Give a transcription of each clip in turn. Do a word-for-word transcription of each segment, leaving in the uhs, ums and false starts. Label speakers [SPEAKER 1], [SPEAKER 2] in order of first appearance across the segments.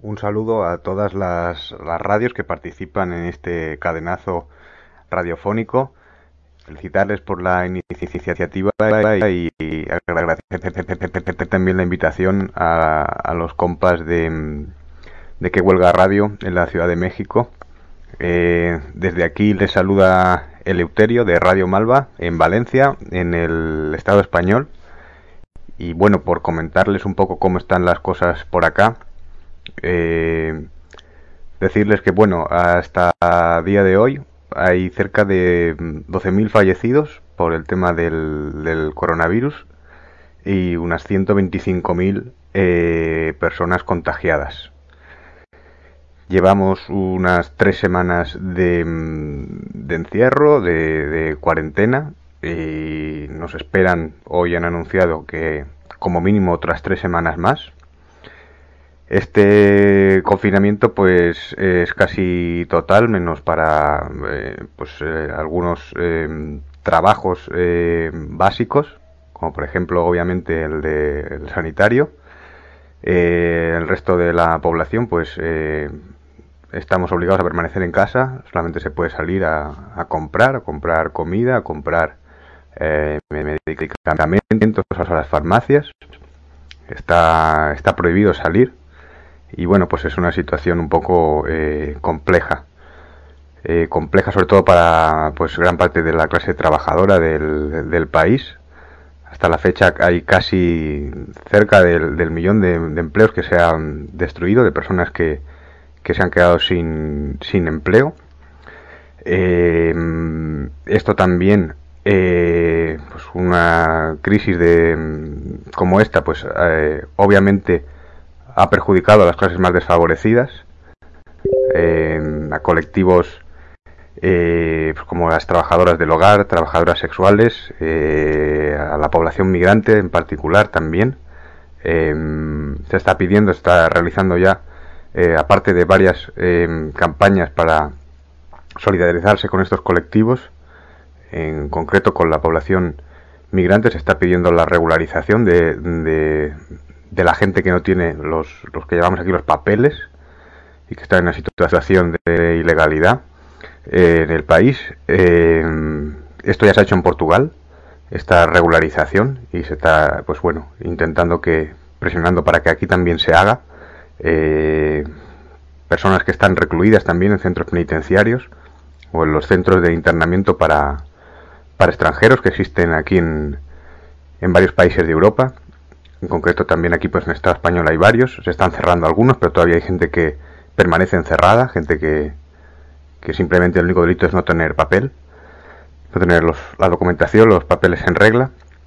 [SPEAKER 1] Un saludo a todas las, las radios que participan en este cadenazo radiofónico. Felicitarles por la iniciativa y agradecer también la invitación a, a los compas de, de Que Huelga Radio en la Ciudad de México. Eh, desde aquí les saluda Eleuterio de Radio Malva en Valencia, en el Estado español. Y bueno, por comentarles un poco cómo están las cosas por acá, eh, decirles que bueno, hasta día de hoy hay cerca de doce mil fallecidos por el tema del, del coronavirus y unas ciento veinticinco mil eh, personas contagiadas. Llevamos unas tres semanas de, de encierro, de, de cuarentena, y nos esperan, hoy han anunciado que como mínimo otras tres semanas más. Este confinamiento pues es casi total, menos para eh, pues eh, algunos eh, trabajos eh, básicos, como por ejemplo obviamente el de el sanitario. Eh, el resto de la población pues eh, estamos obligados a permanecer en casa, solamente se puede salir a, a comprar, a comprar comida, a comprar eh, medicamentos a las farmacias. Está, está prohibido salir. Y bueno, pues es una situación un poco eh, compleja. Eh, compleja sobre todo para pues gran parte de la clase trabajadora del, del país. Hasta la fecha hay casi cerca del, del millón de, de empleos que se han destruido, de personas que, que se han quedado sin, sin empleo. Eh, esto también, eh, pues una crisis de como esta, pues eh, obviamente ha perjudicado a las clases más desfavorecidas, eh, a colectivos eh, pues como las trabajadoras del hogar, trabajadoras sexuales, eh, a la población migrante en particular también. Eh, se está pidiendo, se está realizando ya, eh, aparte de varias eh, campañas para solidarizarse con estos colectivos, en concreto con la población migrante, se está pidiendo la regularización de, de de la gente que no tiene los, los que llamamos aquí los papeles y que está en una situación de ilegalidad eh, en el país. Eh, esto ya se ha hecho en Portugal, esta regularización, y se está, pues bueno, intentando que, presionando para que aquí también se haga. Eh, personas que están recluidas también en centros penitenciarios o en los centros de internamiento para, para extranjeros que existen aquí en, en varios países de Europa. En concreto también aquí pues en el Estado español hay varios, se están cerrando algunos, pero todavía hay gente que permanece encerrada, gente que, que simplemente el único delito es no tener papel, no tener los, la documentación, los papeles en regla.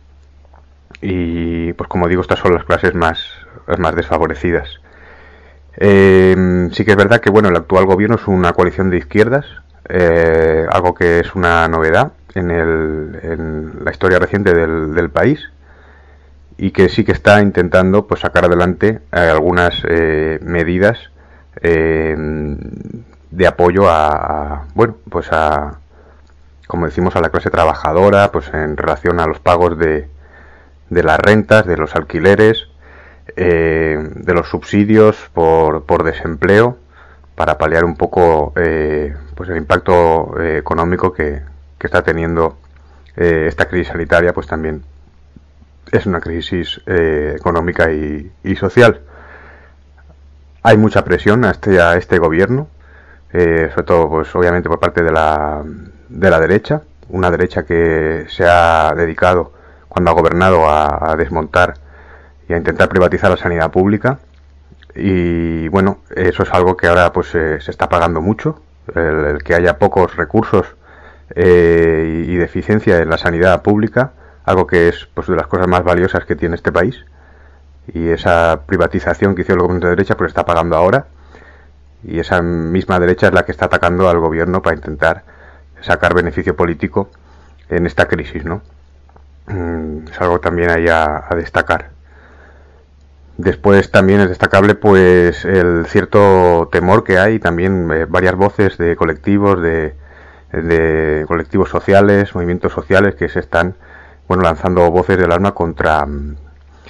[SPEAKER 1] Y pues como digo, estas son las clases más, las más desfavorecidas. Eh, sí que es verdad que bueno, el actual gobierno es una coalición de izquierdas, eh, algo que es una novedad en, el, en la historia reciente del, del país, y que sí que está intentando pues sacar adelante eh, algunas eh, medidas eh, de apoyo a, a bueno pues a, como decimos, a la clase trabajadora, pues en relación a los pagos de, de las rentas, de los alquileres, eh, de los subsidios por, por desempleo, para paliar un poco eh, pues el impacto eh, económico que, que está teniendo eh, esta crisis sanitaria. Pues también es una crisis eh, económica y, y social. Hay mucha presión a este, a este gobierno, eh, sobre todo pues obviamente por parte de la, de la derecha, una derecha que se ha dedicado, cuando ha gobernado, a, a desmontar y a intentar privatizar la sanidad pública. Y bueno, eso es algo que ahora pues eh, se está pagando mucho, el, el que haya pocos recursos eh, y, y deficiencia en la sanidad pública, algo que es pues de las cosas más valiosas que tiene este país, y esa privatización que hizo el gobierno de derecha pues está pagando ahora, y esa misma derecha es la que está atacando al gobierno para intentar sacar beneficio político en esta crisis, ¿no? Es algo también ahí a, a destacar. Después también es destacable pues el cierto temor que hay, también eh, varias voces de colectivos, de, de colectivos sociales, movimientos sociales que se están bueno lanzando voces de alarma contra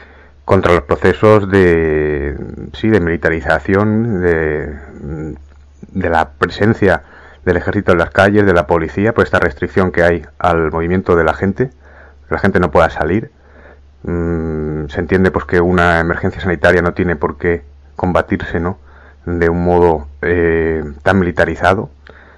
[SPEAKER 1] contra los procesos de, sí, de militarización, de, de la presencia del ejército en las calles, de la policía, por esta restricción que hay al movimiento de la gente, que la gente no pueda salir. Mm, se entiende pues que una emergencia sanitaria no tiene por qué combatirse, ¿no?, de un modo eh, tan militarizado.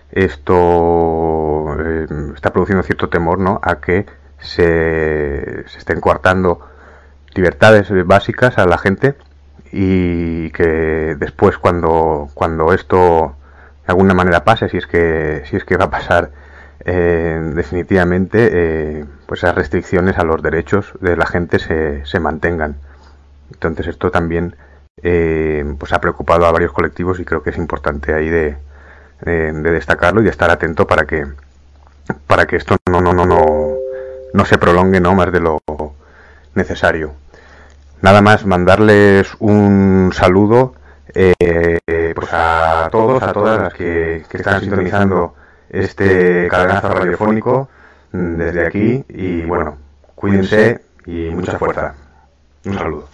[SPEAKER 1] Esto eh, está produciendo cierto temor, ¿no?, a que se, se estén coartando libertades básicas a la gente, y que después cuando cuando esto de alguna manera pase, si es que si es que va a pasar eh, definitivamente, eh, pues esas restricciones a los derechos de la gente se, se mantengan. Entonces esto también eh, pues ha preocupado a varios colectivos, y creo que es importante ahí de, de, de destacarlo y de estar atento para que para que esto no no no no no se prolongue, no más de lo necesario. Nada más, mandarles un saludo eh, pues a todos, a todas las que, que están sintonizando este cadenazo radiofónico desde aquí, y bueno, cuídense y mucha fuerza. Un saludo.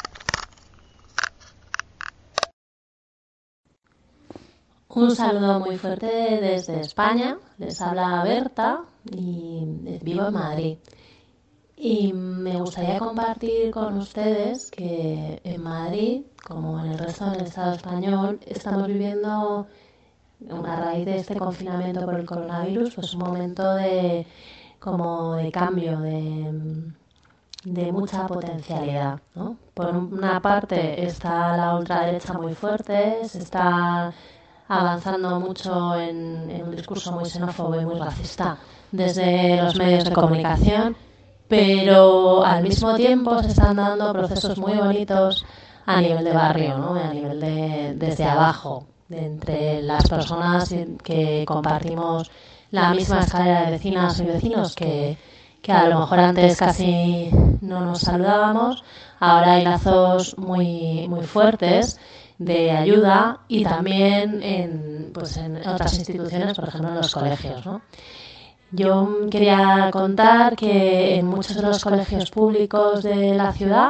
[SPEAKER 2] Un saludo muy fuerte desde España. Les habla Berta y vivo en Madrid. Y me gustaría compartir con ustedes que en Madrid, como en el resto del Estado español, estamos viviendo, a raíz de este confinamiento por el coronavirus, pues un momento de como de cambio, de, de mucha potencialidad, ¿no? Por una parte está la ultraderecha muy fuerte, se está avanzando mucho en, en un discurso muy xenófobo y muy racista desde los medios de comunicación, pero al mismo tiempo se están dando procesos muy bonitos a nivel de barrio, ¿no?, a nivel de desde abajo, de entre las personas que compartimos la misma escalera de vecinas y vecinos, que, que a lo mejor antes casi no nos saludábamos. Ahora hay lazos muy muy fuertes de ayuda, y también en, pues en otras instituciones, por ejemplo en los colegios, ¿no? Yo quería contar que en muchos de los colegios públicos de la ciudad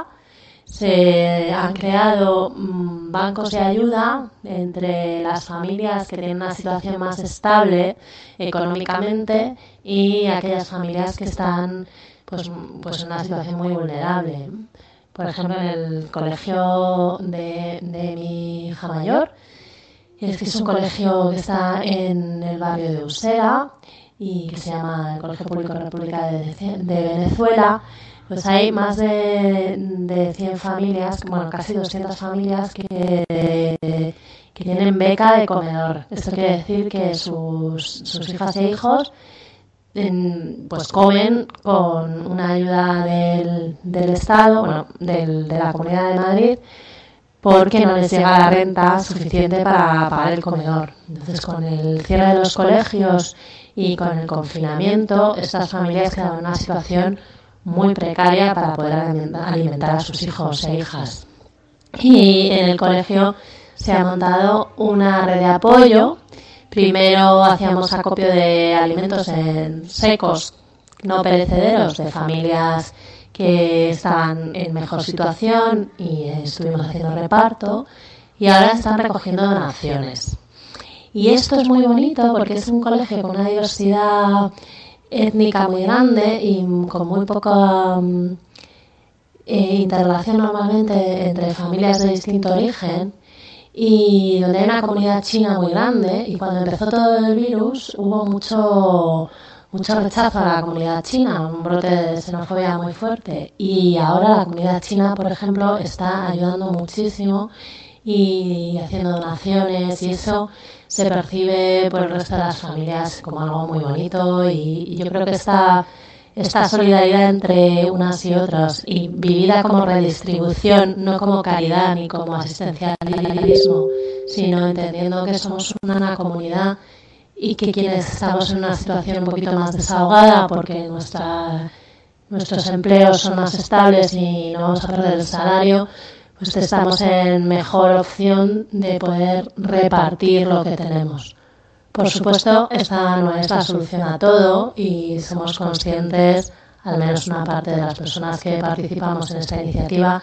[SPEAKER 2] se han creado mmm, bancos de ayuda entre las familias que tienen una situación más estable económicamente y aquellas familias que están pues, pues en una situación muy vulnerable. Por ejemplo, en el colegio de, de mi hija mayor, es que es un colegio que está en el barrio de Usera y que se llama el Colegio Público República de, de Venezuela. Pues hay más de, de cien familias, bueno, casi doscientas familias que, que tienen beca de comedor. Esto quiere decir que sus, sus hijas e hijos en, pues comen con una ayuda del, del Estado, bueno, del, de la Comunidad de Madrid, porque no les llega la renta suficiente para pagar el comedor. Entonces, con el cierre de los colegios y con el confinamiento, estas familias quedan en una situación muy precaria para poder alimentar a sus hijos e hijas. Y en el colegio se ha montado una red de apoyo. Primero hacíamos acopio de alimentos en secos, no perecederos, de familias que estaban en mejor situación, y estuvimos haciendo reparto, y ahora están recogiendo donaciones. Y esto es muy bonito porque es un colegio con una diversidad étnica muy grande y con muy poca um, eh, interrelación normalmente entre familias de distinto origen, y donde hay una comunidad china muy grande. Y cuando empezó todo el virus hubo mucho mucho rechazo a la comunidad china, un brote de xenofobia muy fuerte, y ahora la comunidad china, por ejemplo, está ayudando muchísimo y haciendo donaciones, y eso se percibe por el resto de las familias como algo muy bonito. Y, y yo creo que esta, esta solidaridad entre unas y otras, y vivida como redistribución, no como caridad ni como asistencialismo, sino entendiendo que somos una comunidad y que quienes estamos en una situación un poquito más desahogada porque nuestra, nuestros empleos son más estables y no vamos a perder el salario, pues estamos en mejor opción de poder repartir lo que tenemos. Por supuesto, esta no es la solución a todo, y somos conscientes, al menos una parte de las personas que participamos en esta iniciativa,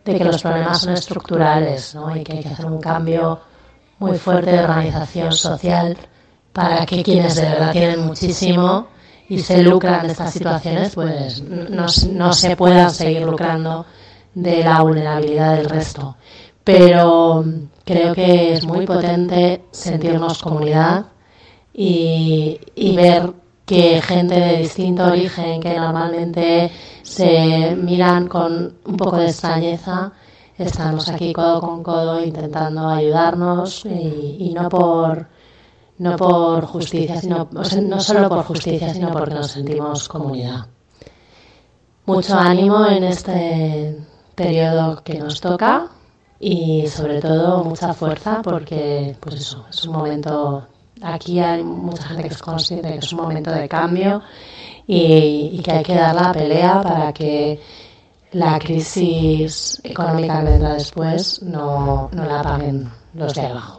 [SPEAKER 2] de que los problemas son estructurales, ¿no? Y que hay que hacer un cambio muy fuerte de organización social para que quienes de verdad tienen muchísimo y se lucran de estas situaciones, pues no, no se puedan seguir lucrando de la vulnerabilidad del resto. Pero creo que es muy potente sentirnos comunidad y, y ver que gente de distinto origen, que normalmente se miran con un poco de extrañeza, estamos aquí codo con codo intentando ayudarnos y, y no por no por justicia, sino o sea, no solo por justicia, sino porque nos sentimos comunidad. Mucho ánimo en este periodo que nos toca y sobre todo mucha fuerza porque pues eso, es un momento, aquí hay mucha gente que es consciente de que es un momento de cambio y, y que hay que dar la pelea para que la crisis económica que vendrá después no, no la paguen los de abajo.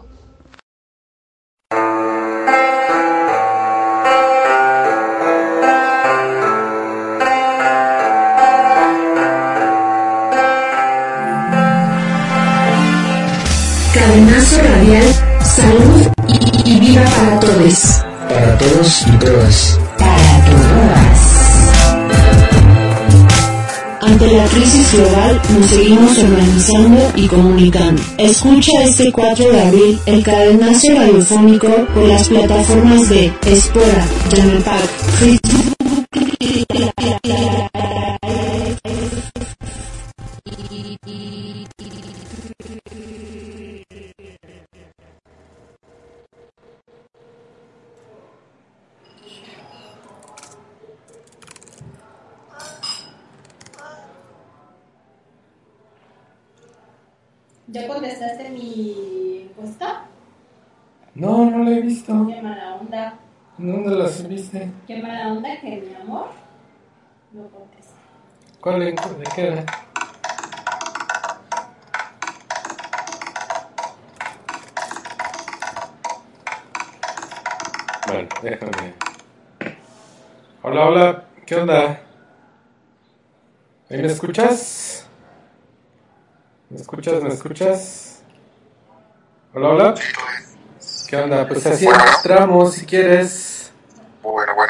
[SPEAKER 3] Cadenazo radial, salud y, y vida para todos.
[SPEAKER 4] Para todos y todas.
[SPEAKER 3] Para todas. Ante la crisis global nos seguimos organizando y comunicando. Escucha este cuatro de abril el cadenazo radiofónico por las plataformas de Espora, Yamepac, Facebook.
[SPEAKER 5] ¿Ya contestaste mi encuesta?
[SPEAKER 4] No, no la he visto.
[SPEAKER 5] Qué mala onda.
[SPEAKER 4] ¿Dónde las viste?
[SPEAKER 5] Qué mala onda que mi amor no contesta.
[SPEAKER 4] ¿Cuál de, de qué era? Bueno, déjame. Hola, hola, ¿qué onda? ¿Ahí me escuchas? ¿Me escuchas? ¿Me escuchas? Hola, hola. ¿Qué onda? Pues así
[SPEAKER 6] bueno,
[SPEAKER 4] entramos si quieres.
[SPEAKER 6] Bueno, bueno.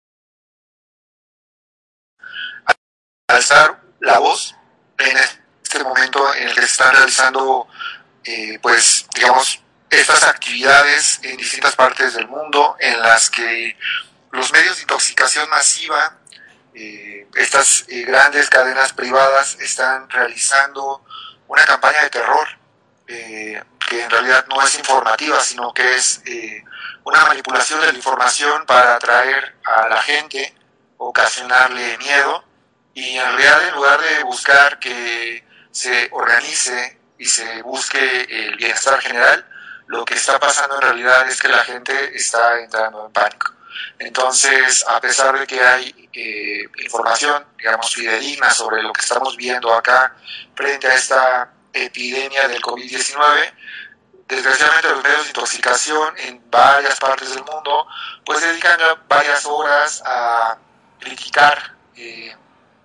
[SPEAKER 6] Alzar la voz en este momento en el que se están realizando, eh, pues, digamos, estas actividades en distintas partes del mundo en las que los medios de intoxicación masiva, eh, estas eh, grandes cadenas privadas están realizando una campaña de terror eh, que en realidad no es informativa, sino que es eh, una manipulación de la información para atraer a la gente, ocasionarle miedo, y en realidad en lugar de buscar que se organice y se busque el bienestar general, lo que está pasando en realidad es que la gente está entrando en pánico. Entonces, a pesar de que hay eh, información, digamos, fidedigna sobre lo que estamos viendo acá frente a esta epidemia del COVID diecinueve, desgraciadamente los medios de intoxicación en varias partes del mundo pues dedican varias horas a criticar eh,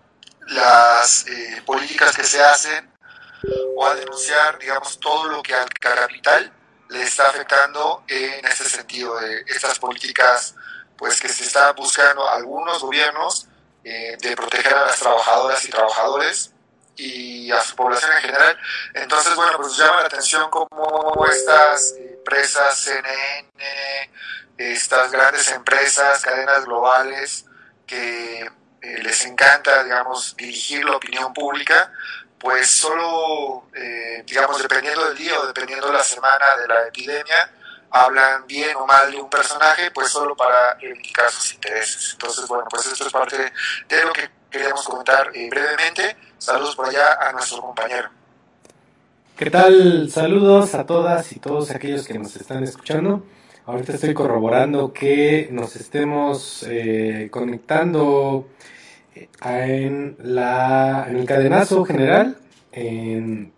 [SPEAKER 6] las eh, políticas que se hacen o a denunciar, digamos, todo lo que al capital le está afectando en este sentido de estas políticas pues que se está buscando algunos gobiernos eh, de proteger a las trabajadoras y trabajadores y a su población en general. Entonces, bueno, pues llama la atención cómo estas empresas, C N N, estas grandes empresas, cadenas globales, que eh, les encanta, digamos, dirigir la opinión pública, pues solo, eh, digamos, dependiendo del día o dependiendo de la semana de la epidemia, hablan bien o mal de un personaje, pues solo para reivindicar sus intereses. Entonces, bueno, pues esto es parte de lo que queríamos comentar eh, brevemente. Saludos por allá a nuestro compañero.
[SPEAKER 4] ¿Qué tal? Saludos a todas y todos aquellos que nos están escuchando. Ahorita estoy corroborando que nos estemos eh, conectando en, la, en el cadenazo general, en,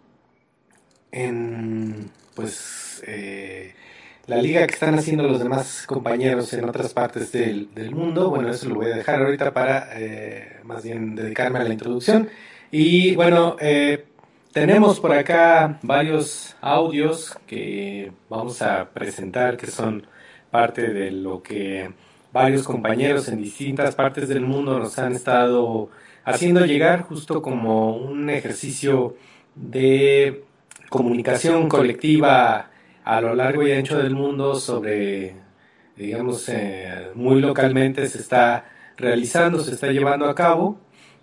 [SPEAKER 4] en pues eh, la liga que están haciendo los demás compañeros en otras partes del, del mundo. Bueno, eso lo voy a dejar ahorita para eh, más bien dedicarme a la introducción. Y bueno, eh, tenemos por acá varios audios que vamos a presentar, que son parte de lo que varios compañeros en distintas partes del mundo nos han estado haciendo llegar, justo como un ejercicio de comunicación colectiva a lo largo y ancho del mundo sobre, digamos, eh, muy localmente se está realizando, se está llevando a cabo,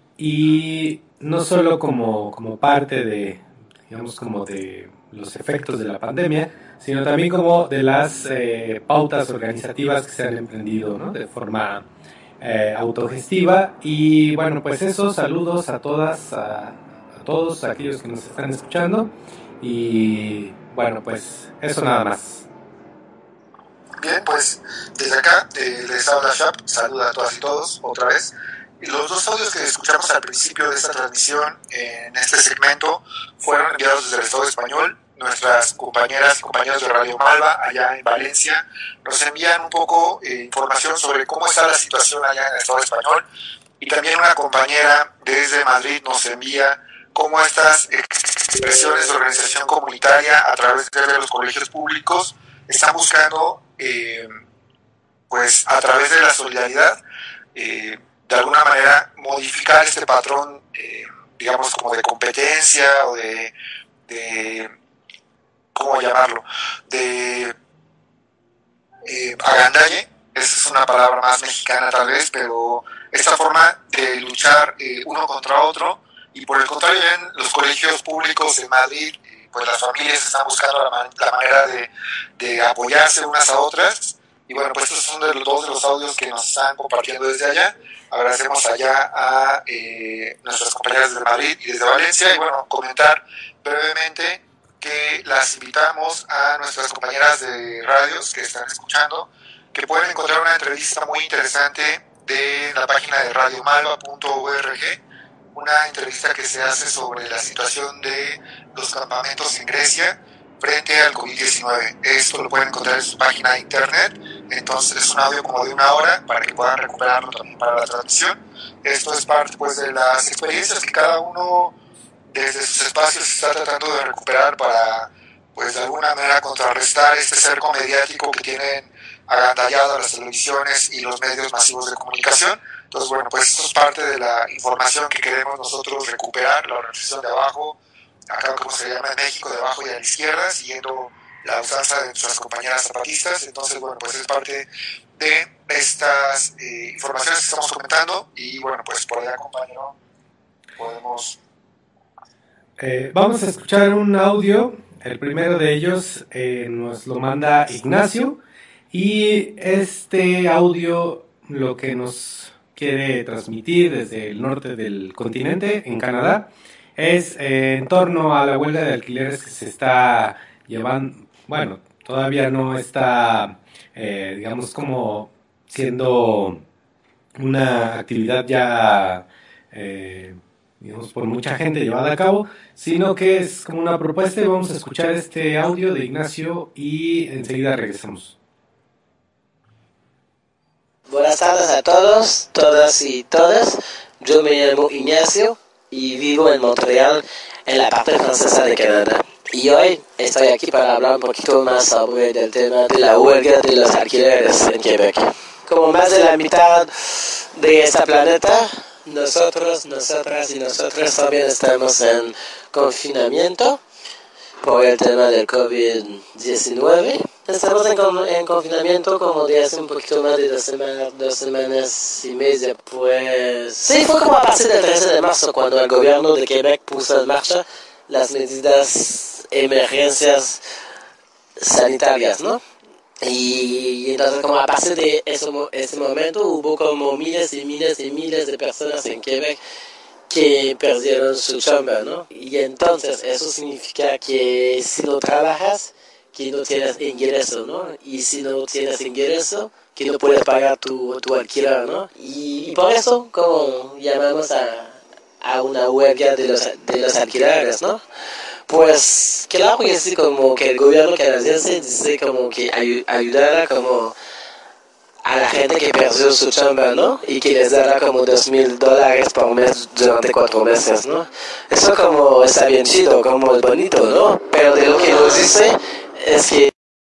[SPEAKER 4] y no solo como, como parte de, digamos, como de los efectos de la pandemia, sino también como de las eh, pautas organizativas que se han emprendido, ¿no? De forma eh, autogestiva. Y bueno, pues eso, saludos a todas, a, a todos aquellos que nos están escuchando, y bueno, pues eso nada más.
[SPEAKER 6] Bien, pues desde acá eh, les habla Shap, saluda a todas y todos otra vez. Y los dos audios que escuchamos al principio de esta transmisión en este segmento fueron enviados desde el Estado español. Nuestras compañeras y compañeros de Radio Malva allá en Valencia nos envían un poco eh, información sobre cómo está la situación allá en el Estado español, y también una compañera desde Madrid nos envía cómo estas expresiones de organización comunitaria a través de los colegios públicos están buscando, eh, pues a través de la solidaridad, eh, de alguna manera modificar este patrón, eh, digamos, como de competencia o de, de ¿cómo llamarlo?, de eh, agandalle. Esa es una palabra más mexicana tal vez, pero esta forma de luchar eh, uno contra otro. Y por el contrario, en los colegios públicos en Madrid, pues las familias están buscando la, man- la manera de, de apoyarse unas a otras. Y bueno, pues estos son de los, dos de los audios que nos están compartiendo desde allá. Agradecemos allá a eh, nuestras compañeras de Madrid y desde Valencia. Y bueno, comentar brevemente que las invitamos a nuestras compañeras de radios que están escuchando, que pueden encontrar una entrevista muy interesante de la página de radio malva punto org, una entrevista que se hace sobre la situación de los campamentos en Grecia frente al covid diecinueve. Esto lo pueden encontrar en su página de internet. Entonces es un audio como de una hora para que puedan recuperarlo también para la transmisión. Esto es parte pues de las experiencias que cada uno desde sus espacios está tratando de recuperar para, pues de alguna manera, contrarrestar este cerco mediático que tienen agandallado las televisiones y los medios masivos de comunicación. Entonces, bueno, pues esto es parte de la información que queremos nosotros recuperar, la organización de abajo, acá como se llama en México, de abajo y a la izquierda, siguiendo la usanza de nuestras compañeras zapatistas. Entonces, bueno, pues es parte de estas eh, informaciones que estamos comentando. Y bueno, pues por allá, compañero, podemos...
[SPEAKER 4] Eh, vamos a escuchar un audio. El primero de ellos eh, nos lo manda Ignacio, y este audio lo que nos quiere transmitir desde el norte del continente, en Canadá, es eh, en torno a la huelga de alquileres que se está llevando. Bueno, todavía no está, eh, digamos, como siendo una actividad ya, eh, digamos, por mucha gente llevada a cabo, sino que es como una propuesta. Y vamos a escuchar este audio de Ignacio y enseguida regresamos.
[SPEAKER 7] Buenas tardes a todos, todas y todas. Yo me llamo Ignacio y vivo en Montreal, en la parte francesa de Canadá. Y hoy estoy aquí para hablar un poquito más sobre el tema de la huelga de los alquileres en Quebec. Como más de la mitad de este planeta, nosotros, nosotras y nosotros también estamos en confinamiento por el tema del covid diecinueve. Estamos en, con, en confinamiento como de hace un poquito más de dos semanas, dos semanas y media, pues... Sí, fue como a partir del trece de marzo cuando el gobierno de Quebec puso en marcha las medidas emergencias sanitarias, ¿no? Y entonces como a partir de ese, ese momento hubo como miles y miles y miles de personas en Quebec que perdieron su chamba, ¿no? Y entonces eso significa que si no trabajas, que no tienes ingreso, ¿no? Y si no tienes ingreso, que no puedes pagar tu, tu alquiler, ¿no? Y, y por eso, como llamamos a, a una huelga de los, de los alquileres, ¿no? Pues claro que sí, como que el gobierno canadiense dice como que ay, ayudara como a la gente que perdió su chamba, ¿no? Y que les dará como dos mil dólares por mes durante cuatro meses, ¿no? Eso como está bien chido, como es bonito, ¿no? Pero de lo que nos dice es que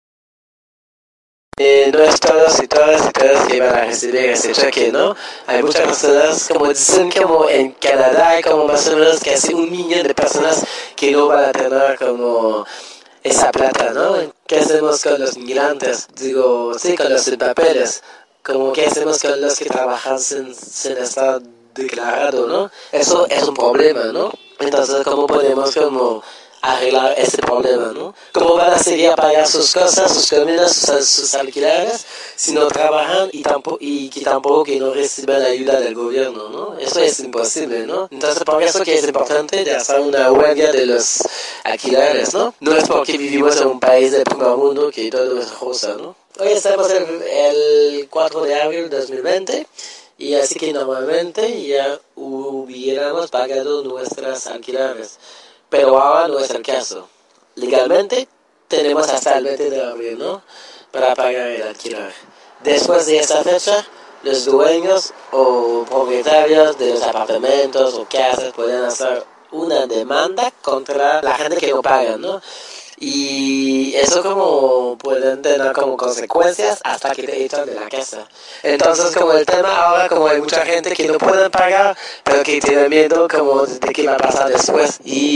[SPEAKER 7] Eh, no es todos y todas y todas que van a recibir ese cheque, ¿no? Hay muchas personas, como dicen, como en Canadá hay como más o menos casi un millón de personas que no van a tener como esa plata, ¿no? ¿Qué hacemos con los migrantes? Digo, sí, con los sin papeles. Como, ¿qué hacemos con los que trabajan sin, sin estar declarado, ¿no? Eso es un problema, ¿no? Entonces, ¿cómo podemos como arreglar ese problema, ¿no? ¿Cómo van a seguir a pagar sus cosas, sus comidas, sus, sus alquileres, si no trabajan y tampoco, y que tampoco que no reciben ayuda del gobierno, ¿no? Eso es imposible, ¿no? Entonces, por eso que es importante de hacer una huelga de los alquileres, ¿no? No es porque vivimos en un país del primer mundo que todo es rosa, ¿no? Hoy estamos el, el cuatro de abril de dos mil veinte. Y así que normalmente ya hubiéramos pagado nuestras alquileres. Pero ahora no es el caso. Legalmente tenemos hasta el veinte de abril, ¿no? Para pagar el alquiler. Después de esa fecha, los dueños o propietarios de los apartamentos o casas pueden hacer una demanda contra la gente que no paga, ¿no? Y eso como pueden tener como consecuencias hasta que te echan de la casa. Entonces como el tema ahora, como hay mucha gente que no puede pagar, pero que tiene miedo como de qué va a pasar después.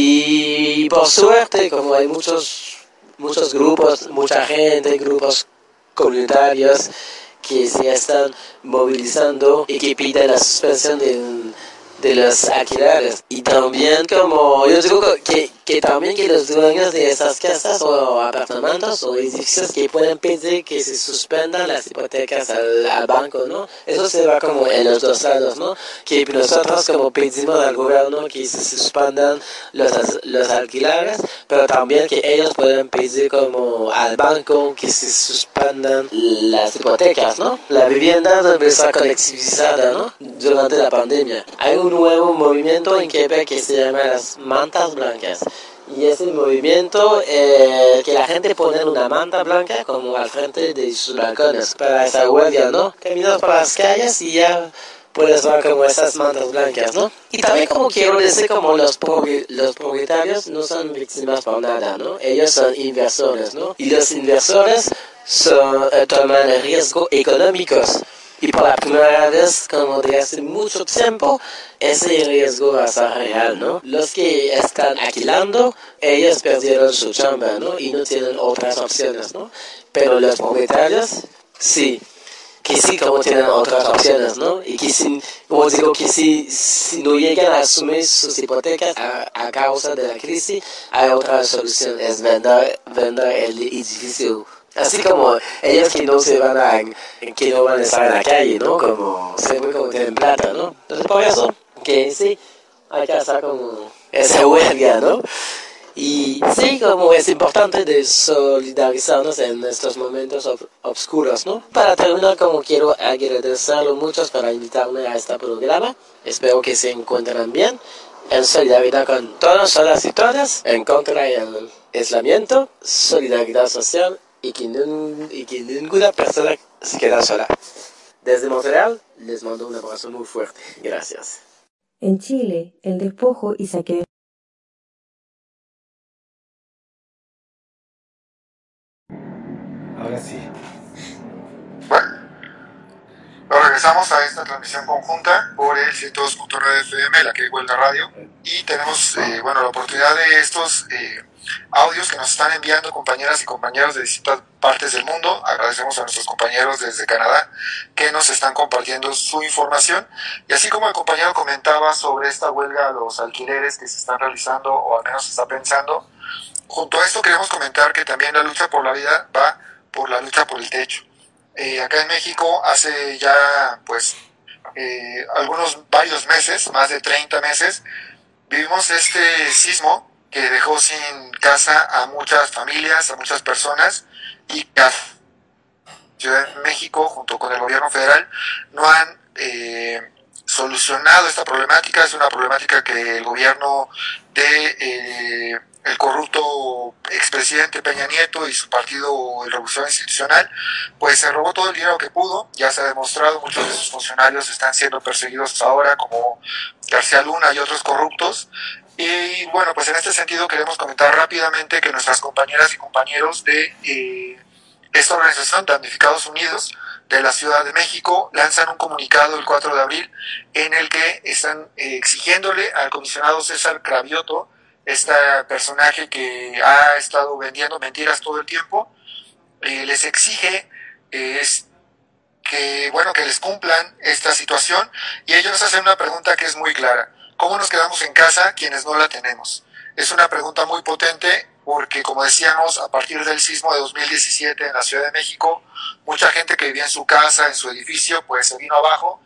[SPEAKER 7] Y por suerte, como hay muchos, muchos grupos, mucha gente, grupos comunitarios que se están movilizando y que piden la suspensión del de los alquileres. Y también como yo digo que, que también que los dueños de esas casas o apartamentos o edificios que pueden pedir que se suspendan las hipotecas al, al banco, ¿no? Eso se va como en los dos lados, ¿no? Que nosotros como pedimos al gobierno que se suspendan los, los alquileres, pero también que ellos pueden pedir como al banco que se suspendan las hipotecas, ¿no? La vivienda debe ser colectivizada, ¿no? Durante la pandemia. Hay un nuevo movimiento en Quebec que se llama las mantas blancas. Y ese movimiento, eh, que la gente pone una manta blanca como al frente de sus balcones para esa huelga, ¿no? Caminas por las calles y ya puedes ver como esas mantas blancas, ¿no? Y también como quiero decir como los, los propietarios no son víctimas por nada, ¿no? Ellos son inversores, ¿no? Y los inversores son, eh, toman riesgos económicos. Y por la primera vez, como de hace mucho tiempo, ese riesgo va a ser real, ¿no? Los que están alquilando, ellos perdieron su chamba, ¿no? Y no tienen otras opciones, ¿no? Pero los propietarios, sí, que sí, como tienen otras opciones, ¿no? Y que si, como digo, que si, si no llegan a asumir sus hipotecas a, a causa de la crisis, hay otra solución, es vender, vender el edificio. Así como ellos que no se van a, que no van a estar en la calle, ¿no? Como siempre como tienen plata, ¿no? Entonces por eso que sí, hay que hacer como esa huelga, ¿no? Y sí, como es importante de solidarizarnos en estos momentos ob- oscuros, ¿no? Para terminar, como quiero agradecerlo mucho para invitarme a este programa. Espero que se encuentren bien, en solidaridad con todos, todas y todas, en contra del aislamiento, solidaridad social, y que, nun, y que ninguna persona se queda sola. Desde Montreal les mando un abrazo muy fuerte. Gracias.
[SPEAKER 8] En Chile, el despojo y saqueo.
[SPEAKER 4] Ahora sí.
[SPEAKER 6] Bueno, nos regresamos a esta transmisión conjunta por el ciento dos punto nueve F M, la que huelga radio, y tenemos eh, bueno, la oportunidad de estos eh, audios que nos están enviando compañeras y compañeros de distintas partes del mundo. Agradecemos a nuestros compañeros desde Canadá que nos están compartiendo su información, y así como el compañero comentaba sobre esta huelga, los alquileres que se están realizando o al menos se está pensando, junto a esto queremos comentar que también la lucha por la vida va por la lucha por el techo. Eh, acá en México hace ya pues eh, algunos varios meses, más de treinta meses, vivimos este sismo que dejó sin casa a muchas familias, a muchas personas, y que la Ciudad de México junto con el gobierno federal no han eh, solucionado esta problemática. Es una problemática que el gobierno de eh, el corrupto expresidente Peña Nieto y su partido el Revolución Institucional, pues se robó todo el dinero que pudo. Ya se ha demostrado, muchos de sus funcionarios están siendo perseguidos ahora, como García Luna y otros corruptos. Y bueno, pues en este sentido queremos comentar rápidamente que nuestras compañeras y compañeros de eh, esta organización, Damnificados Unidos, de la Ciudad de México, lanzan un comunicado el cuatro de abril en el que están eh, exigiéndole al comisionado César Cravioto, este personaje que ha estado vendiendo mentiras todo el tiempo, eh, les exige eh, es que, bueno, que les cumplan esta situación, y ellos hacen una pregunta que es muy clara: ¿cómo nos quedamos en casa quienes no la tenemos? Es una pregunta muy potente porque, como decíamos, a partir del sismo de dos mil diecisiete en la Ciudad de México, mucha gente que vivía en su casa, en su edificio, pues se vino abajo,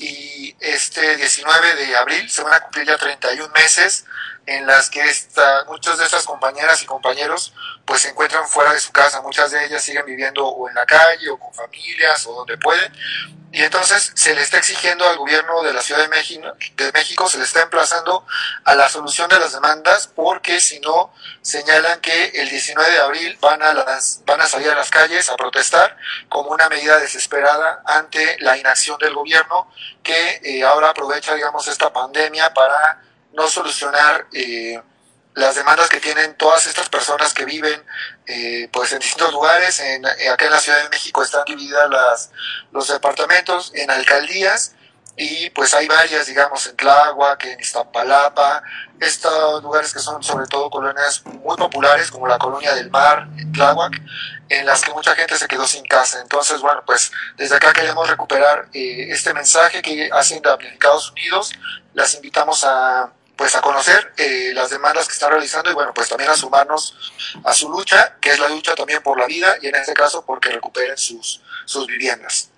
[SPEAKER 6] y este diecinueve de abril se van a cumplir ya treinta y un meses en las que esta, muchas de estas compañeras y compañeros pues se encuentran fuera de su casa. Muchas de ellas siguen viviendo o en la calle o con familias o donde pueden, y entonces se le está exigiendo al gobierno de la Ciudad de México, de México se le está emplazando a la solución de las demandas, porque si no, señalan que el diecinueve de abril van a, las, van a salir a las calles a protestar como una medida desesperada ante la inacción del gobierno, que eh, ahora aprovecha, digamos, esta pandemia para no solucionar eh, las demandas que tienen todas estas personas que viven eh, pues en distintos lugares. En, eh, acá en la Ciudad de México están divididas las, los departamentos en alcaldías, y pues hay varias, digamos, en Tláhuac, en Iztapalapa, estos lugares que son sobre todo colonias muy populares, como la Colonia del Mar, en Tláhuac, en las que mucha gente se quedó sin casa. Entonces, bueno, pues desde acá queremos recuperar eh, este mensaje que hacen Damnificados Unidos. Las invitamos a pues a conocer eh, las demandas que están realizando, y bueno, pues también a sumarnos a su lucha, que es la lucha también por la vida, y en este caso porque recuperen sus, sus viviendas.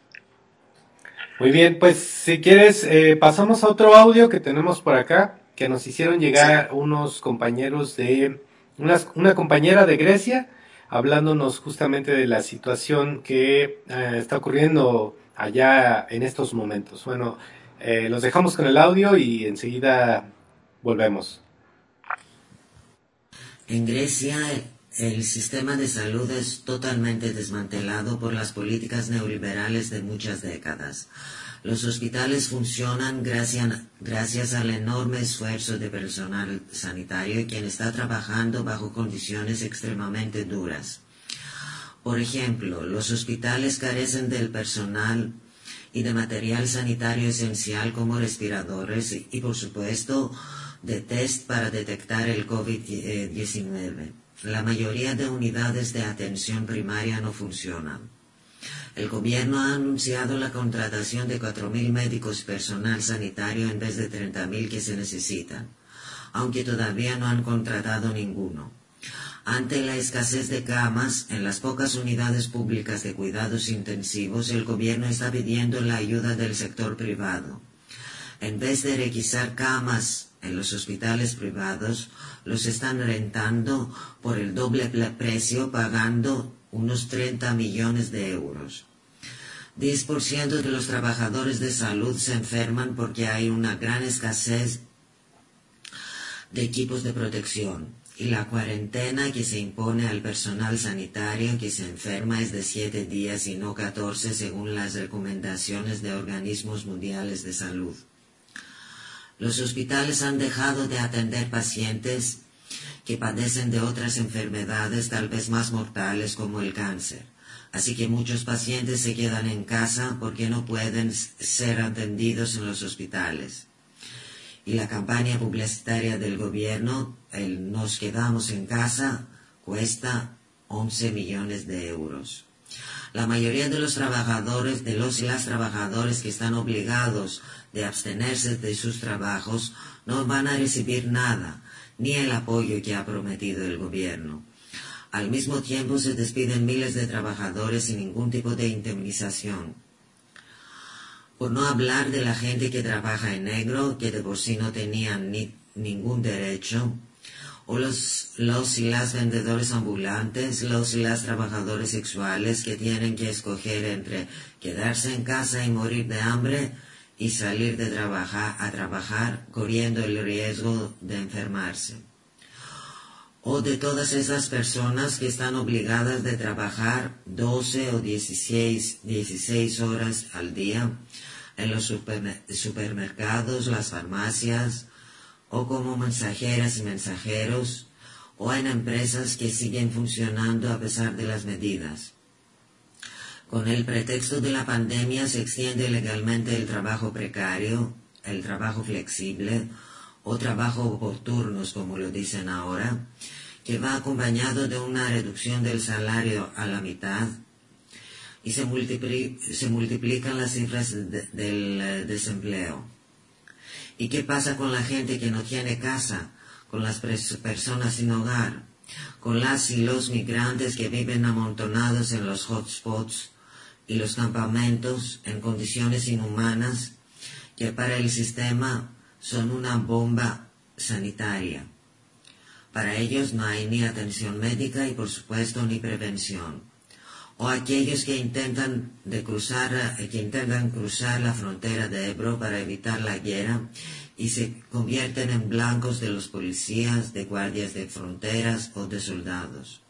[SPEAKER 4] Muy bien, pues si quieres eh, pasamos a otro audio que tenemos por acá, que nos hicieron llegar sí. unos compañeros de, una, una compañera de Grecia, hablándonos justamente de la situación que eh, está ocurriendo allá en estos momentos. Bueno, eh, los dejamos con el audio y enseguida volvemos.
[SPEAKER 9] En Grecia, el sistema de salud es totalmente desmantelado por las políticas neoliberales de muchas décadas. Los hospitales funcionan gracias, gracias al enorme esfuerzo de personal sanitario, quien está trabajando bajo condiciones extremadamente duras. Por ejemplo, los hospitales carecen del personal y de material sanitario esencial como respiradores y, y por supuesto, de test para detectar el COVID diecinueve. La mayoría de unidades de atención primaria no funcionan. El gobierno ha anunciado la contratación de cuatro mil médicos personal sanitario en vez de treinta mil que se necesitan, aunque todavía no han contratado ninguno. Ante la escasez de camas en las pocas unidades públicas de cuidados intensivos, el gobierno está pidiendo la ayuda del sector privado. En vez de requisar camas en los hospitales privados, los están rentando por el doble precio, pagando unos treinta millones de euros. diez por ciento de los trabajadores de salud se enferman porque hay una gran escasez de equipos de protección, y la cuarentena que se impone al personal sanitario que se enferma es de siete días y no catorce, según las recomendaciones de organismos mundiales de salud. Los hospitales han dejado de atender pacientes que padecen de otras enfermedades tal vez más mortales como el cáncer. Así que muchos pacientes se quedan en casa porque no pueden ser atendidos en los hospitales. Y la campaña publicitaria del gobierno, el Nos quedamos en casa, cuesta once millones de euros. La mayoría de los trabajadores, de los y las trabajadores que están obligados de abstenerse de sus trabajos, no van a recibir nada, ni el apoyo que ha prometido el gobierno. Al mismo tiempo se despiden miles de trabajadores sin ningún tipo de indemnización. Por no hablar de la gente que trabaja en negro, que de por sí no tenían ni, ningún derecho, o los, los y las vendedores ambulantes, los y las trabajadores sexuales que tienen que escoger entre quedarse en casa y morir de hambre y salir de trabajar a trabajar corriendo el riesgo de enfermarse. o de todas esas personas que están obligadas de trabajar doce o dieciséis, dieciséis horas al día en los supermercados, las farmacias, o como mensajeras y mensajeros, o en empresas que siguen funcionando a pesar de las medidas. Con el pretexto de la pandemia se extiende legalmente el trabajo precario, el trabajo flexible o trabajo por turnos, como lo dicen ahora, que va acompañado de una reducción del salario a la mitad, y se, multipli- se multiplican las cifras de, del eh, desempleo. ¿Y qué pasa con la gente que no tiene casa, con las personas sin hogar, con las y los migrantes que viven amontonados en los hotspots y los campamentos en condiciones inhumanas que para el sistema son una bomba sanitaria? Para ellos no hay ni atención médica y por supuesto ni prevención. O aquellos que intentan, de cruzar, que intentan cruzar la frontera de Ebro para evitar la guerra y se convierten en blancos de los policías, de guardias de fronteras o de soldados.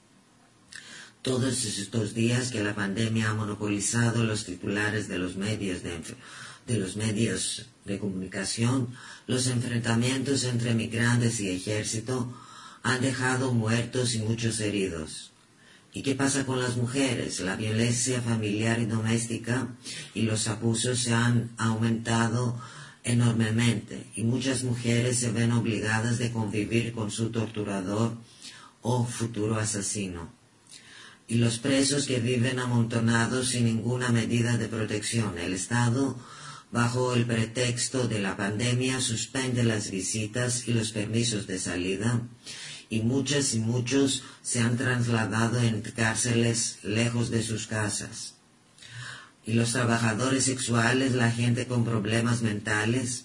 [SPEAKER 9] Todos estos días que la pandemia ha monopolizado los titulares de los medios de, de los medios de comunicación, los enfrentamientos entre migrantes y ejército han dejado muertos y muchos heridos. ¿Y qué pasa con las mujeres? La violencia familiar y doméstica y los abusos se han aumentado enormemente y muchas mujeres se ven obligadas a convivir con su torturador o futuro asesino. Y los presos que viven amontonados sin ninguna medida de protección. El Estado, bajo el pretexto de la pandemia, suspende las visitas y los permisos de salida, y muchas y muchos se han trasladado en cárceles lejos de sus casas. Y los trabajadores sexuales, la gente con problemas mentales.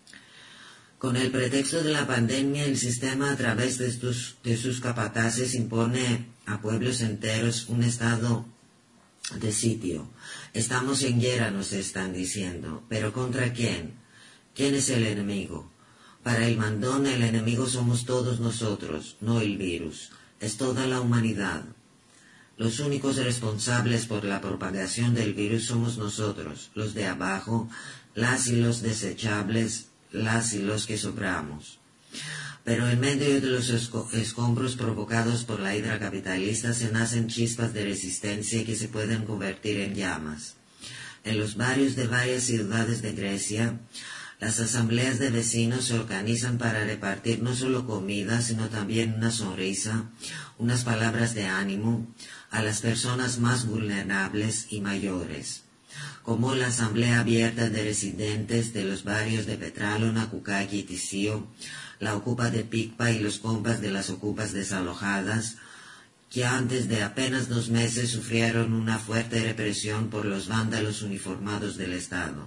[SPEAKER 9] Con el pretexto de la pandemia, el sistema a través de sus, de sus capataces impone a pueblos enteros un estado de sitio. Estamos en guerra, nos están diciendo. ¿Pero contra quién? ¿Quién es el enemigo? Para el mandón, el enemigo somos todos nosotros, no el virus. Es toda la humanidad. Los únicos responsables por la propagación del virus somos nosotros, los de abajo, las y los desechables, las y los que sobramos. Pero en medio de los escombros provocados por la hidra capitalista se nacen chispas de resistencia que se pueden convertir en llamas. En los barrios de varias ciudades de Grecia, las asambleas de vecinos se organizan para repartir no solo comida, sino también una sonrisa, unas palabras de ánimo a las personas más vulnerables y mayores, como la Asamblea Abierta de Residentes de los barrios de Petralo, Nacucay y Tisío, la Ocupa de Picpa y los compas de las Ocupas desalojadas, que antes de apenas dos meses sufrieron una fuerte represión por los vándalos uniformados del Estado,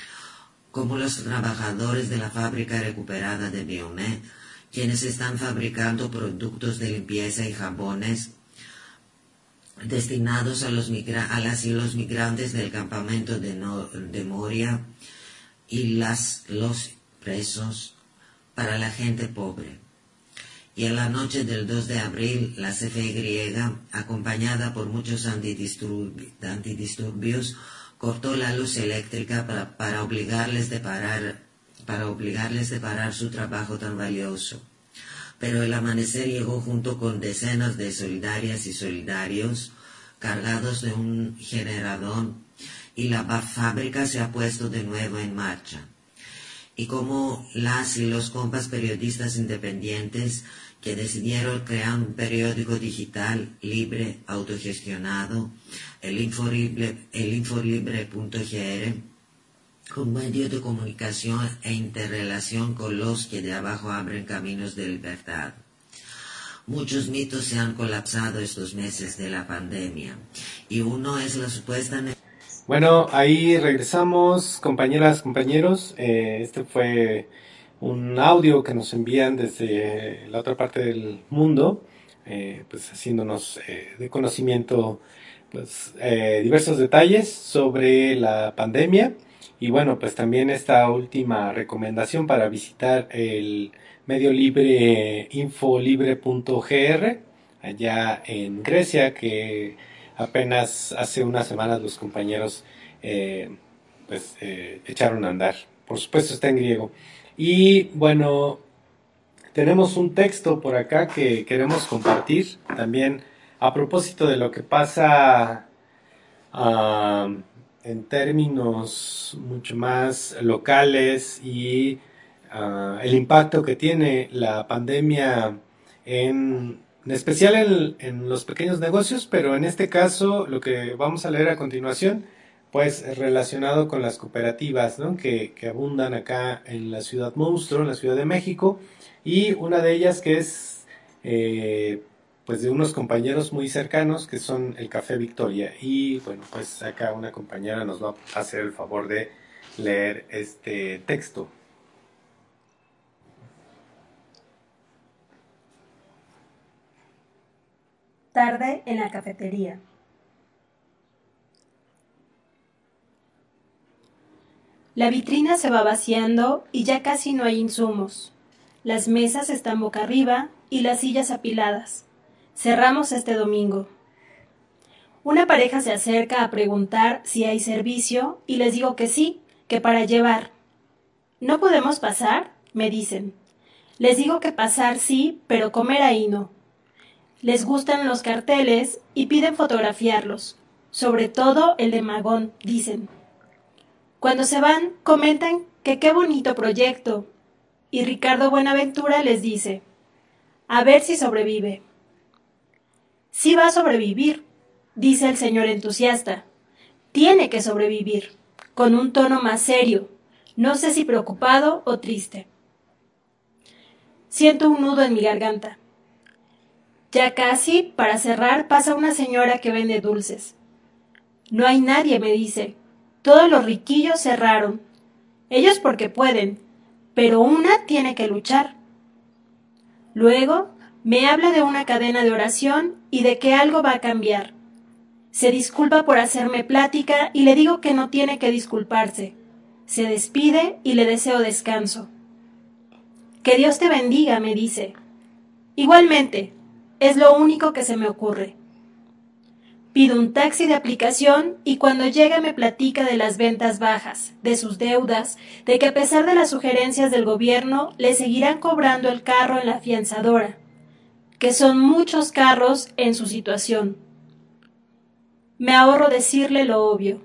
[SPEAKER 9] como los trabajadores de la fábrica recuperada de Biomet, quienes están fabricando productos de limpieza y jabones destinados a, los migra a las y los migrantes del campamento de, no de Moria y las, los presos para la gente pobre. Y en la noche del dos de abril, la C F E griega, acompañada por muchos antidisturbi antidisturbios, cortó la luz eléctrica para, para, obligarles de parar, para obligarles de parar su trabajo tan valioso. Pero el amanecer llegó junto con decenas de solidarias y solidarios cargados de un generador y la fábrica se ha puesto de nuevo en marcha. Y como las y los compas periodistas independientes que decidieron crear un periódico digital libre, autogestionado, el Infolibre, el Infolibre punto G R, un medio de comunicación e interrelación con los que de abajo abren caminos de libertad. Muchos mitos se han colapsado estos meses de la pandemia, y uno es la supuesta...
[SPEAKER 4] Bueno, ahí regresamos, compañeras, compañeros. Eh, este fue un audio que nos envían desde la otra parte del mundo, eh, pues haciéndonos eh, de conocimiento pues, eh, diversos detalles sobre la pandemia. Y bueno, pues también esta última recomendación para visitar el medio libre infolibre punto g r allá en Grecia, que apenas hace unas semanas los compañeros eh, pues eh, echaron a andar. Por supuesto está en griego. Y bueno, tenemos un texto por acá que queremos compartir también a propósito de lo que pasa uh, en términos mucho más locales y uh, el impacto que tiene la pandemia en, en especial en, en los pequeños negocios, pero en este caso lo que vamos a leer a continuación pues relacionado con las cooperativas, ¿no? que, que abundan acá en la ciudad monstruo, en la Ciudad de México, y una de ellas que es eh, pues de unos compañeros muy cercanos que son el Café Victoria. Y bueno, pues acá una compañera nos va a hacer el favor de leer este texto.
[SPEAKER 10] Tarde en la cafetería. La vitrina se va vaciando y ya casi no hay insumos. Las mesas están boca arriba y las sillas apiladas. Cerramos este domingo. Una pareja se acerca a preguntar si hay servicio y les digo que sí, que para llevar. ¿No podemos pasar?, me dicen. Les digo que pasar sí, pero comer ahí no. Les gustan los carteles y piden fotografiarlos, sobre todo el de Magón, dicen. Cuando se van, comentan que qué bonito proyecto, y Ricardo Buenaventura les dice, a ver si sobrevive. Sí va a sobrevivir, dice el señor entusiasta. Tiene que sobrevivir, con un tono más serio, no sé si preocupado o triste. Siento un nudo en mi garganta. Ya casi, para cerrar, pasa una señora que vende dulces. No hay nadie, me dice. Todos los riquillos cerraron. Ellos porque pueden, pero una tiene que luchar. Luego me habla de una cadena de oración y de que algo va a cambiar. Se disculpa por hacerme plática y le digo que no tiene que disculparse. Se despide y le deseo descanso. Que Dios te bendiga, me dice. Igualmente, es lo único que se me ocurre. Pido un taxi de aplicación y cuando llega me platica de las ventas bajas, de sus deudas, de que a pesar de las sugerencias del gobierno le seguirán cobrando el carro en la afianzadora, que son muchos carros en su situación. Me ahorro decirle lo obvio.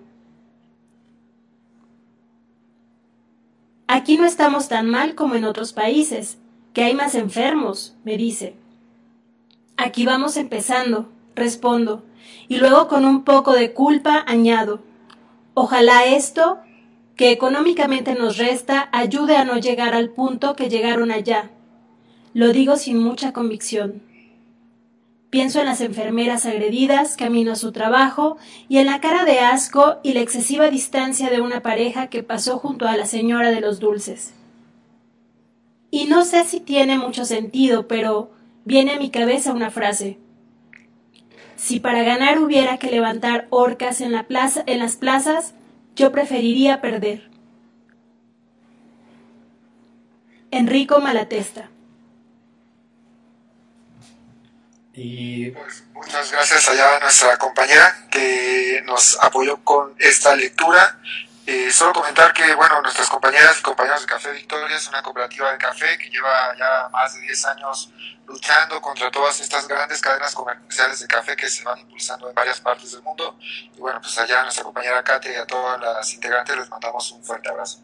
[SPEAKER 10] Aquí no estamos tan mal como en otros países, que hay más enfermos, me dice. Aquí vamos empezando, respondo. Y luego con un poco de culpa añado, ojalá esto, que económicamente nos resta, ayude a no llegar al punto que llegaron allá. Lo digo sin mucha convicción. Pienso en las enfermeras agredidas, camino a su trabajo, y en la cara de asco y la excesiva distancia de una pareja que pasó junto a la señora de los dulces. Y no sé si tiene mucho sentido, pero viene a mi cabeza una frase. Si para ganar hubiera que levantar horcas en, la plaza, en las plazas, yo preferiría perder. Enrico Malatesta.
[SPEAKER 4] Y
[SPEAKER 6] pues muchas gracias allá a nuestra compañera que nos apoyó con esta lectura. Eh, solo comentar que, bueno, nuestras compañeras y compañeros de Café Victoria es una cooperativa de café que lleva ya más de diez años luchando contra todas estas grandes cadenas comerciales de café que se van impulsando en varias partes del mundo. Y bueno, pues allá a nuestra compañera Katia y a todas las integrantes les mandamos un fuerte abrazo.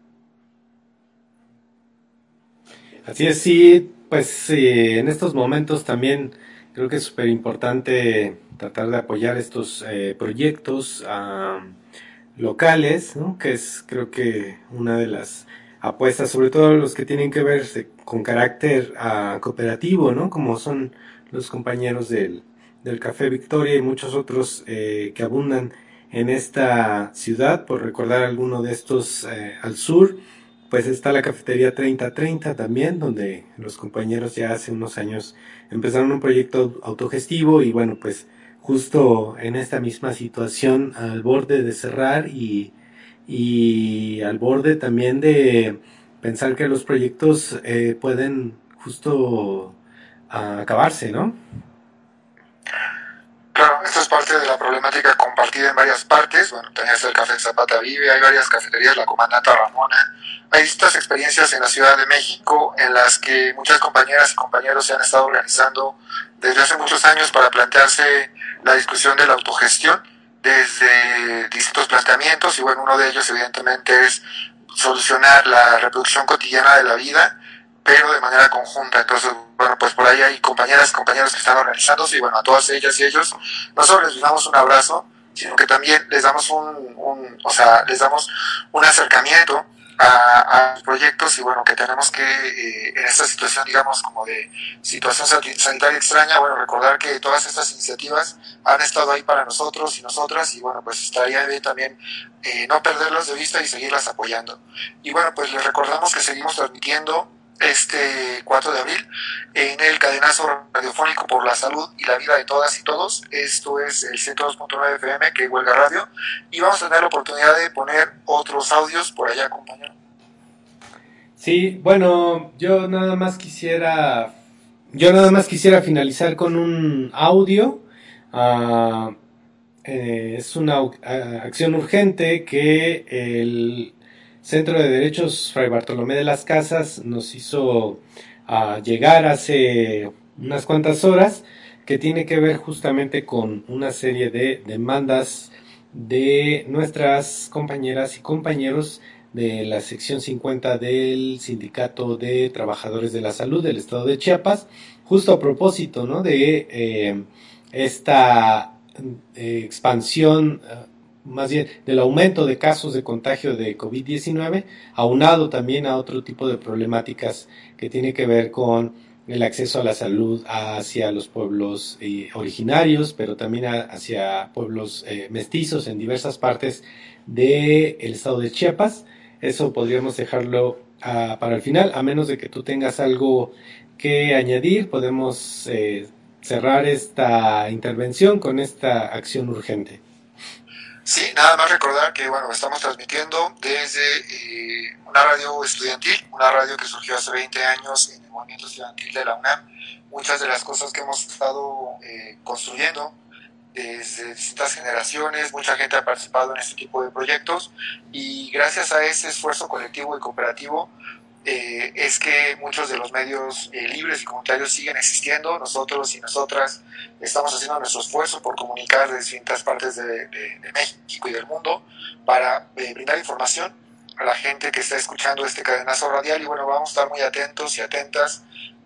[SPEAKER 4] Así es, sí, pues eh, en estos momentos también creo que es súper importante tratar de apoyar estos eh, proyectos uh, locales, ¿no? Que es creo que una de las apuestas, sobre todo los que tienen que ver con carácter uh, cooperativo, ¿no? Como son los compañeros del, del Café Victoria y muchos otros eh, que abundan en esta ciudad. Por recordar alguno de estos eh, al sur, pues está la cafetería treinta treinta también, donde los compañeros ya hace unos años empezaron un proyecto autogestivo y bueno, pues justo en esta misma situación al borde de cerrar y, y al borde también de pensar que los proyectos eh, pueden justo uh, acabarse, ¿no?
[SPEAKER 6] Claro, esto es parte de la problemática compartida en varias partes. Bueno, tenías el Café Zapata Vive, hay varias cafeterías, la Comandanta Ramona. Hay distintas experiencias en la Ciudad de México en las que muchas compañeras y compañeros se han estado organizando desde hace muchos años para plantearse la discusión de la autogestión desde distintos planteamientos, y bueno, uno de ellos evidentemente es solucionar la reproducción cotidiana de la vida, pero de manera conjunta. Entonces, bueno, pues por ahí hay compañeras y compañeros que están organizándose, y bueno, a todas ellas y ellos no solo les damos un abrazo, sino que también les damos un, un o sea, les damos un acercamiento a, a proyectos, y bueno, que tenemos que, eh, en esta situación, digamos, como de situación sanitaria extraña, bueno, recordar que todas estas iniciativas han estado ahí para nosotros y nosotras, y bueno, pues estaría bien también eh, no perderlas de vista y seguirlas apoyando. Y bueno, pues les recordamos que seguimos transmitiendo este cuatro de abril en el cadenazo radiofónico por la salud y la vida de todas y todos. Esto es el ciento dos punto nueve F M, que Huelga Radio, y vamos a tener la oportunidad de poner otros audios por allá, compañero.
[SPEAKER 4] Sí, bueno, yo nada más quisiera yo nada más quisiera finalizar con un audio. Uh, eh, es una uh, acción urgente que el Centro de Derechos Fray Bartolomé de las Casas nos hizo uh, llegar hace unas cuantas horas, que tiene que ver justamente con una serie de demandas de nuestras compañeras y compañeros de la sección cincuenta del Sindicato de Trabajadores de la Salud del Estado de Chiapas, justo a propósito, ¿no?, de eh, esta eh, expansión, eh, más bien del aumento de casos de contagio de COVID diecinueve, aunado también a otro tipo de problemáticas que tiene que ver con el acceso a la salud hacia los pueblos eh, originarios, pero también a, hacia pueblos eh, mestizos en diversas partes del estado de Chiapas. Eso podríamos dejarlo uh, para el final, a menos de que tú tengas algo que añadir. Podemos eh, cerrar esta intervención con esta acción urgente.
[SPEAKER 6] Sí, nada más recordar que, bueno, estamos transmitiendo desde eh, una radio estudiantil, una radio que surgió hace veinte años en el movimiento estudiantil de la UNAM. Muchas de las cosas que hemos estado eh, construyendo desde distintas generaciones, mucha gente ha participado en este tipo de proyectos, y gracias a ese esfuerzo colectivo y cooperativo eh, es que muchos de los medios eh, libres y comunitarios siguen existiendo. Nosotros y nosotras estamos haciendo nuestro esfuerzo por comunicar de distintas partes de, de, de México y del mundo para eh, brindar información a la gente que está escuchando este cadenazo radial, y bueno, vamos a estar muy atentos y atentas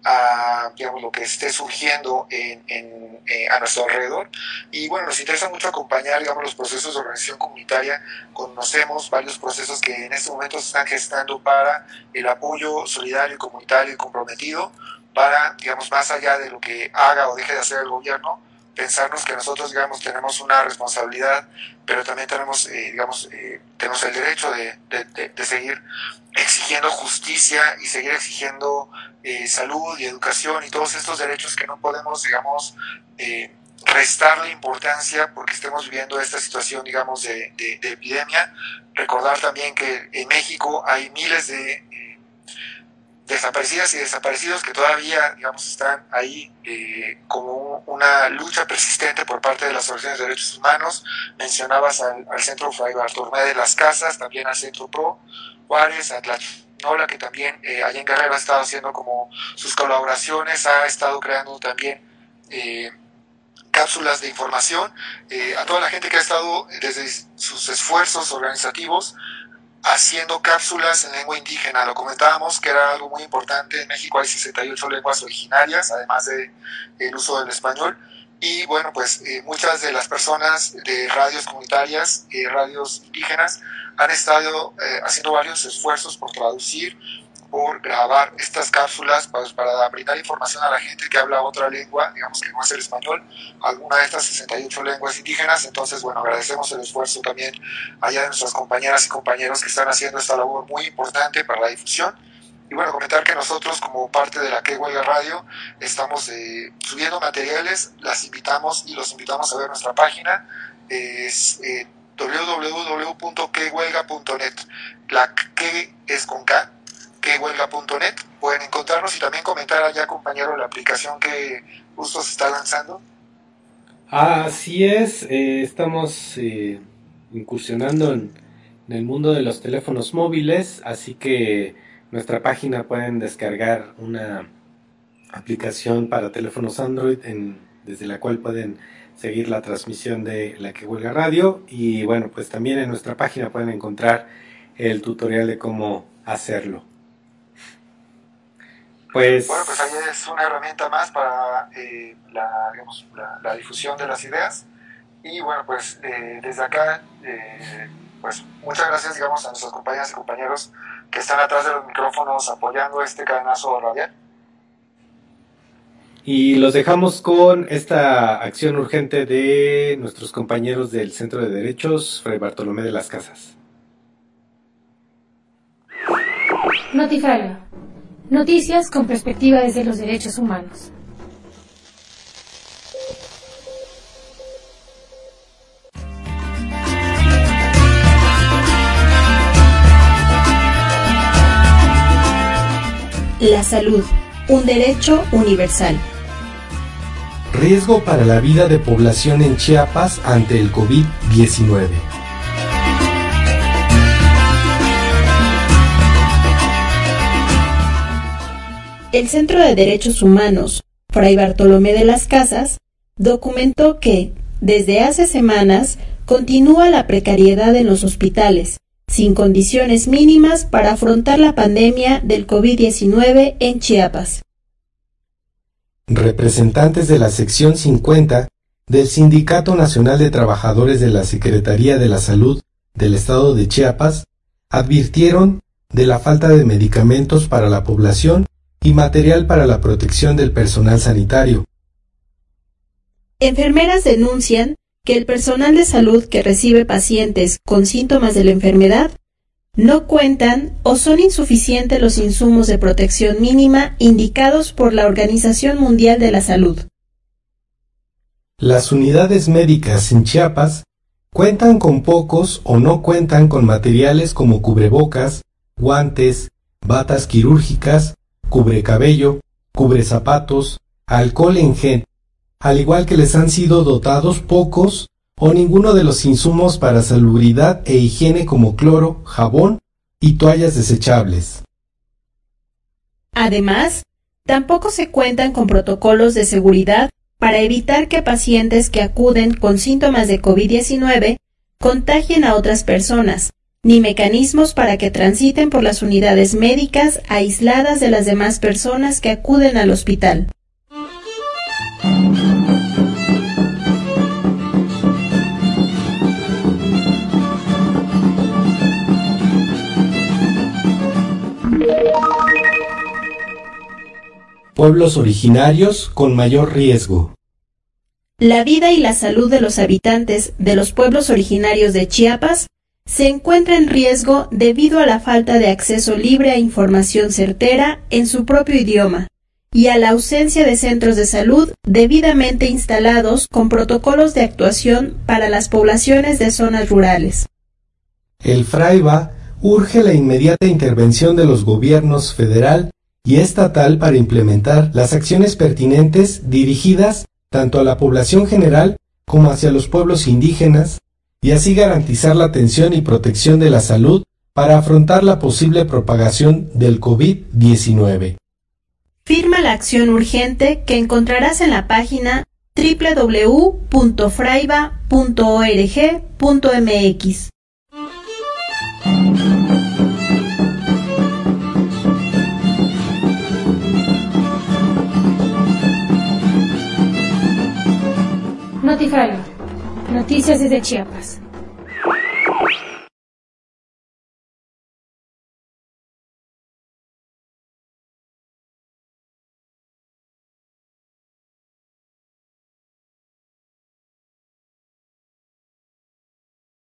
[SPEAKER 6] a, digamos, lo que esté surgiendo en, en, eh, a nuestro alrededor. Y bueno, nos interesa mucho acompañar, digamos, los procesos de organización comunitaria. Conocemos varios procesos que en este momento se están gestando para el apoyo solidario, comunitario y comprometido, para, digamos, más allá de lo que haga o deje de hacer el gobierno, pensarnos que nosotros, digamos, tenemos una responsabilidad, pero también tenemos, eh, digamos, eh, tenemos el derecho de, de, de, de seguir exigiendo justicia y seguir exigiendo eh, salud y educación y todos estos derechos que no podemos, digamos, eh, restarle importancia porque estemos viviendo esta situación, digamos, de, de, de epidemia. Recordar también que en México hay miles de eh, desaparecidas y desaparecidos que todavía, digamos, están ahí eh, como una lucha persistente por parte de las organizaciones de derechos humanos. Mencionabas al, al Centro Fray Bartolomé de las Casas, también al Centro Pro Juárez, a Tlaxcala, que también eh, allá en Guerrero ha estado haciendo como sus colaboraciones, ha estado creando también eh, cápsulas de información, eh, a toda la gente que ha estado desde sus esfuerzos organizativos haciendo cápsulas en lengua indígena. Lo comentábamos que era algo muy importante. En México hay sesenta y ocho lenguas originarias, además de el uso del español. Y bueno, pues eh, muchas de las personas de radios comunitarias, eh, radios indígenas, han estado eh, haciendo varios esfuerzos por traducir, por grabar estas cápsulas pues, para brindar información a la gente que habla otra lengua, digamos que no es el español, alguna de estas sesenta y ocho lenguas indígenas. Entonces, bueno, agradecemos el esfuerzo también allá de nuestras compañeras y compañeros que están haciendo esta labor muy importante para la difusión. Y bueno, comentar que nosotros como parte de la Que Huelga Radio estamos eh, subiendo materiales, las invitamos y los invitamos a ver nuestra página, es eh, w w w punto que huelga punto net. La que es con K, que huelga punto net. Pueden encontrarnos y también comentar allá, compañero, la aplicación que justo se está lanzando.
[SPEAKER 4] Así es, eh, estamos eh, incursionando en, en el mundo de los teléfonos móviles, así que nuestra página pueden descargar una aplicación para teléfonos Android en, desde la cual pueden seguir la transmisión de La Que Huelga Radio, y bueno, pues también en nuestra página pueden encontrar el tutorial de cómo hacerlo. Pues,
[SPEAKER 6] bueno, pues ahí es una herramienta más para eh, la, digamos, la, la difusión de las ideas. Y bueno, pues eh, desde acá, eh, pues muchas gracias, digamos, a nuestras compañeras y compañeros que están atrás de los micrófonos apoyando este cadenazo radial.
[SPEAKER 4] Y los dejamos con esta acción urgente de nuestros compañeros del Centro de Derechos, Fray Bartolomé de las Casas.
[SPEAKER 10] Notifragua. Noticias con perspectiva desde los derechos humanos.
[SPEAKER 3] La salud, un derecho universal.
[SPEAKER 11] Riesgo para la vida de población en Chiapas ante el COVID diecinueve.
[SPEAKER 3] El Centro de Derechos Humanos, Fray Bartolomé de las Casas, documentó que, desde hace semanas, continúa la precariedad en los hospitales, sin condiciones mínimas para afrontar la pandemia del COVID diecinueve en Chiapas.
[SPEAKER 11] Representantes de la sección cincuenta del Sindicato Nacional de Trabajadores de la Secretaría de la Salud del Estado de Chiapas advirtieron de la falta de medicamentos para la población y material para la protección del personal sanitario.
[SPEAKER 3] Enfermeras denuncian que el personal de salud que recibe pacientes con síntomas de la enfermedad no cuentan o son insuficientes los insumos de protección mínima indicados por la Organización Mundial de la Salud.
[SPEAKER 11] Las unidades médicas en Chiapas cuentan con pocos o no cuentan con materiales como cubrebocas, guantes, batas quirúrgicas, cubrecabello, cubrezapatos, alcohol en gel, al igual que les han sido dotados pocos o ninguno de los insumos para salubridad e higiene como cloro, jabón y toallas desechables.
[SPEAKER 3] Además, tampoco se cuentan con protocolos de seguridad para evitar que pacientes que acuden con síntomas de COVID diecinueve contagien a otras personas, ni mecanismos para que transiten por las unidades médicas aisladas de las demás personas que acuden al hospital.
[SPEAKER 11] Pueblos originarios con mayor riesgo.
[SPEAKER 3] La vida y la salud de los habitantes de los pueblos originarios de Chiapas se encuentra en riesgo debido a la falta de acceso libre a información certera en su propio idioma y a la ausencia de centros de salud debidamente instalados con protocolos de actuación para las poblaciones de zonas rurales.
[SPEAKER 11] El FRAIBA urge la inmediata intervención de los gobiernos federal y estatal para implementar las acciones pertinentes dirigidas tanto a la población general como hacia los pueblos indígenas, y así garantizar la atención y protección de la salud para afrontar la posible propagación del COVID diecinueve.
[SPEAKER 3] Firma la acción urgente que encontrarás en la página doble u doble u doble u punto fraiba punto org punto m x.
[SPEAKER 10] Notifragua. Noticias desde Chiapas.